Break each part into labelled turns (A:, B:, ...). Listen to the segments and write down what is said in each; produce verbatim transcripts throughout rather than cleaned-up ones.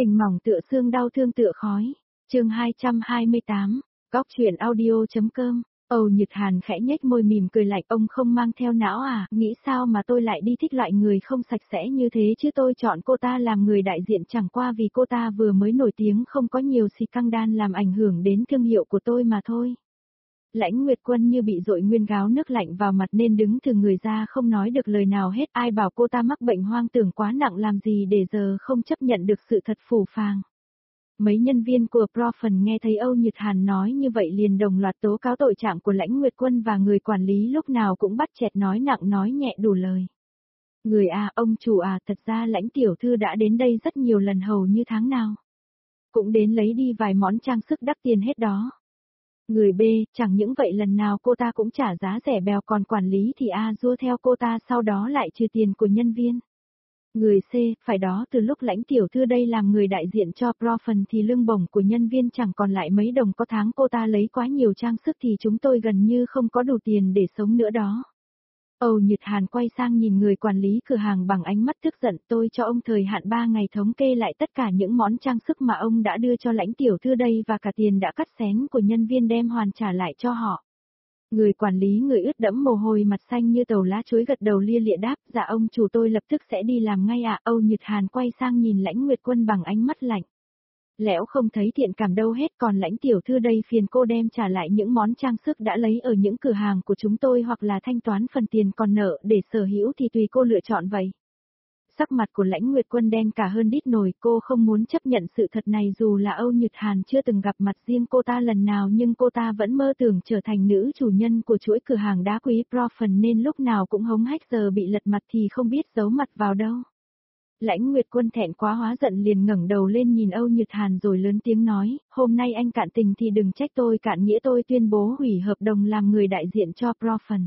A: Tình mỏng tựa xương đau thương tựa khói. Chương hai trăm hai mươi tám, góc truyện audio.com. Âu Nhật Hàn khẽ nhếch môi mỉm cười lạnh, ông không mang theo não à, nghĩ sao mà tôi lại đi thích loại người không sạch sẽ như thế chứ, tôi chọn cô ta làm người đại diện chẳng qua vì cô ta vừa mới nổi tiếng, không có nhiều xì căng đan làm ảnh hưởng đến thương hiệu của tôi mà thôi. Lãnh Nguyệt Quân như bị dội nguyên gáo nước lạnh vào mặt nên đứng từ người ra không nói được lời nào hết, ai bảo cô ta mắc bệnh hoang tưởng quá nặng làm gì để giờ không chấp nhận được sự thật phũ phàng. Mấy nhân viên của Profen nghe thấy Âu Nhật Hàn nói như vậy liền đồng loạt tố cáo tội trạng của Lãnh Nguyệt Quân và người quản lý lúc nào cũng bắt chẹt nói nặng nói nhẹ đủ lời. Người à, ông chủ à, thật ra Lãnh tiểu thư đã đến đây rất nhiều lần hầu như tháng nào. Cũng đến lấy đi vài món trang sức đắt tiền hết đó. Người B, chẳng những vậy lần nào cô ta cũng trả giá rẻ bèo, còn quản lý thì a dua theo cô ta sau đó lại trừ tiền của nhân viên. Người C, phải đó, từ lúc Lãnh tiểu thư đây làm người đại diện cho Profen thì lương bổng của nhân viên chẳng còn lại mấy đồng, có tháng cô ta lấy quá nhiều trang sức thì chúng tôi gần như không có đủ tiền để sống nữa đó. Âu Nhật Hàn quay sang nhìn người quản lý cửa hàng bằng ánh mắt tức giận, tôi cho ông thời hạn ba ngày thống kê lại tất cả những món trang sức mà ông đã đưa cho Lãnh tiểu thư đây và cả tiền đã cắt xén của nhân viên đem hoàn trả lại cho họ. Người quản lý người ướt đẫm mồ hôi mặt xanh như tàu lá chuối gật đầu lia lịa đáp, dạ ông chủ, tôi lập tức sẽ đi làm ngay ạ. Âu Nhật Hàn quay sang nhìn Lãnh Nguyệt Quân bằng ánh mắt lạnh. Lẽo không thấy thiện cảm đâu hết, còn Lãnh tiểu thư đây phiền cô đem trả lại những món trang sức đã lấy ở những cửa hàng của chúng tôi hoặc là thanh toán phần tiền còn nợ để sở hữu thì tùy cô lựa chọn vậy. Sắc mặt của Lãnh Nguyệt Quân đen cả hơn đít nồi, cô không muốn chấp nhận sự thật này dù là Âu Nhật Hàn chưa từng gặp mặt riêng cô ta lần nào nhưng cô ta vẫn mơ tưởng trở thành nữ chủ nhân của chuỗi cửa hàng đá quý Profen nên lúc nào cũng hống hách, giờ bị lật mặt thì không biết giấu mặt vào đâu. Lãnh Nguyệt Quân thẹn quá hóa giận liền ngẩng đầu lên nhìn Âu Nhật Hàn rồi lớn tiếng nói, hôm nay anh cạn tình thì đừng trách tôi cạn nghĩa, tôi tuyên bố hủy hợp đồng làm người đại diện cho Profen.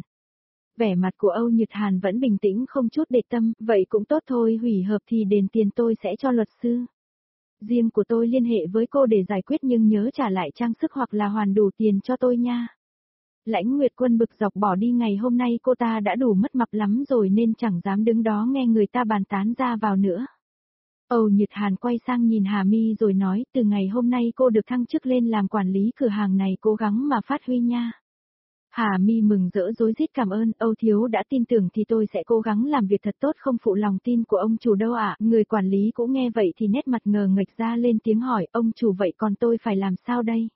A: Vẻ mặt của Âu Nhật Hàn vẫn bình tĩnh không chút để tâm, vậy cũng tốt thôi, hủy hợp thì đền tiền tôi sẽ cho luật sư. Riêng của tôi liên hệ với cô để giải quyết nhưng nhớ trả lại trang sức hoặc là hoàn đủ tiền cho tôi nha. Lãnh Nguyệt Quân bực dọc bỏ đi, ngày hôm nay cô ta đã đủ mất mặt lắm rồi nên chẳng dám đứng đó nghe người ta bàn tán ra vào nữa. Âu Nhật Hàn quay sang nhìn Hà Mi rồi nói, từ ngày hôm nay cô được thăng chức lên làm quản lý cửa hàng này, cố gắng mà phát huy nha. Hà Mi mừng rỡ rối rít cảm ơn, Âu thiếu đã tin tưởng thì tôi sẽ cố gắng làm việc thật tốt, không phụ lòng tin của ông chủ đâu ạ. Người quản lý cũng nghe vậy thì nét mặt ngờ nghệch ra lên tiếng hỏi, ông chủ vậy còn tôi phải làm sao đây?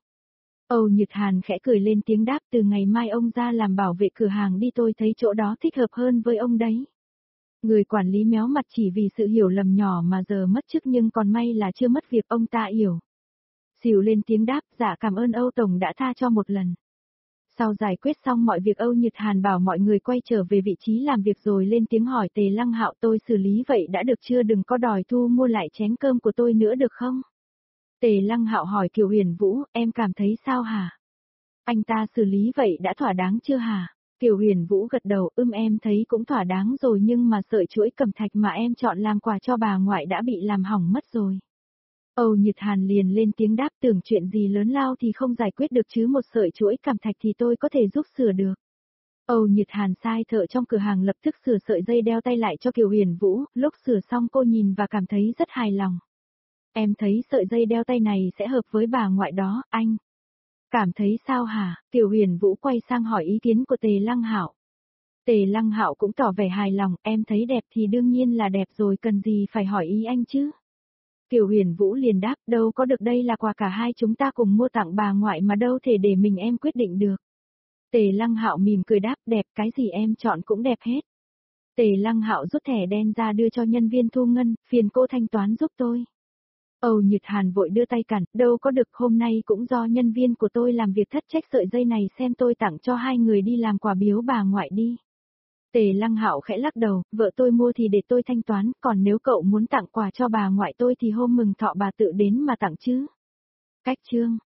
A: Âu Nhật Hàn khẽ cười lên tiếng đáp, từ ngày mai ông ra làm bảo vệ cửa hàng đi, tôi thấy chỗ đó thích hợp hơn với ông đấy. Người quản lý méo mặt chỉ vì sự hiểu lầm nhỏ mà giờ mất chức, nhưng còn may là chưa mất việc, ông ta hiểu. Xỉu lên tiếng đáp, dạ cảm ơn Âu tổng đã tha cho một lần. Sau giải quyết xong mọi việc, Âu Nhật Hàn bảo mọi người quay trở về vị trí làm việc rồi lên tiếng hỏi Tề Lăng Hạo, tôi xử lý vậy đã được chưa, đừng có đòi thu mua lại chén cơm của tôi nữa được không? Tề Lăng Hạo hỏi Kiều Huyền Vũ, em cảm thấy sao hả? Anh ta xử lý vậy đã thỏa đáng chưa hả? Kiều Huyền Vũ gật đầu, ưm em thấy cũng thỏa đáng rồi, nhưng mà sợi chuỗi cẩm thạch mà em chọn làm quà cho bà ngoại đã bị làm hỏng mất rồi. Âu Nhật Hàn liền lên tiếng đáp, tưởng chuyện gì lớn lao thì không giải quyết được chứ, một sợi chuỗi cẩm thạch thì tôi có thể giúp sửa được. Âu Nhật Hàn sai thợ trong cửa hàng lập tức sửa sợi dây đeo tay lại cho Kiều Huyền Vũ, lúc sửa xong cô nhìn và cảm thấy rất hài lòng. Em thấy sợi dây đeo tay này sẽ hợp với bà ngoại đó, anh. Cảm thấy sao hả? Kiều Huyền Vũ quay sang hỏi ý kiến của Tề Lăng Hạo. Tề Lăng Hạo cũng tỏ vẻ hài lòng, em thấy đẹp thì đương nhiên là đẹp rồi, cần gì phải hỏi ý anh chứ? Kiều Huyền Vũ liền đáp, đâu có được, đây là quà cả hai chúng ta cùng mua tặng bà ngoại mà đâu thể để mình em quyết định được. Tề Lăng Hạo mỉm cười đáp, đẹp, cái gì em chọn cũng đẹp hết. Tề Lăng Hạo rút thẻ đen ra đưa cho nhân viên thu ngân, phiền cô thanh toán giúp tôi. Âu Nhật Hàn vội đưa tay cản, đâu có được, hôm nay cũng do nhân viên của tôi làm việc thất trách, sợi dây này xem tôi tặng cho hai người đi làm quà biếu bà ngoại đi. Tề Lăng Hạo khẽ lắc đầu, vợ tôi mua thì để tôi thanh toán, còn nếu cậu muốn tặng quà cho bà ngoại tôi thì hôm mừng thọ bà tự đến mà tặng chứ. Cách chương.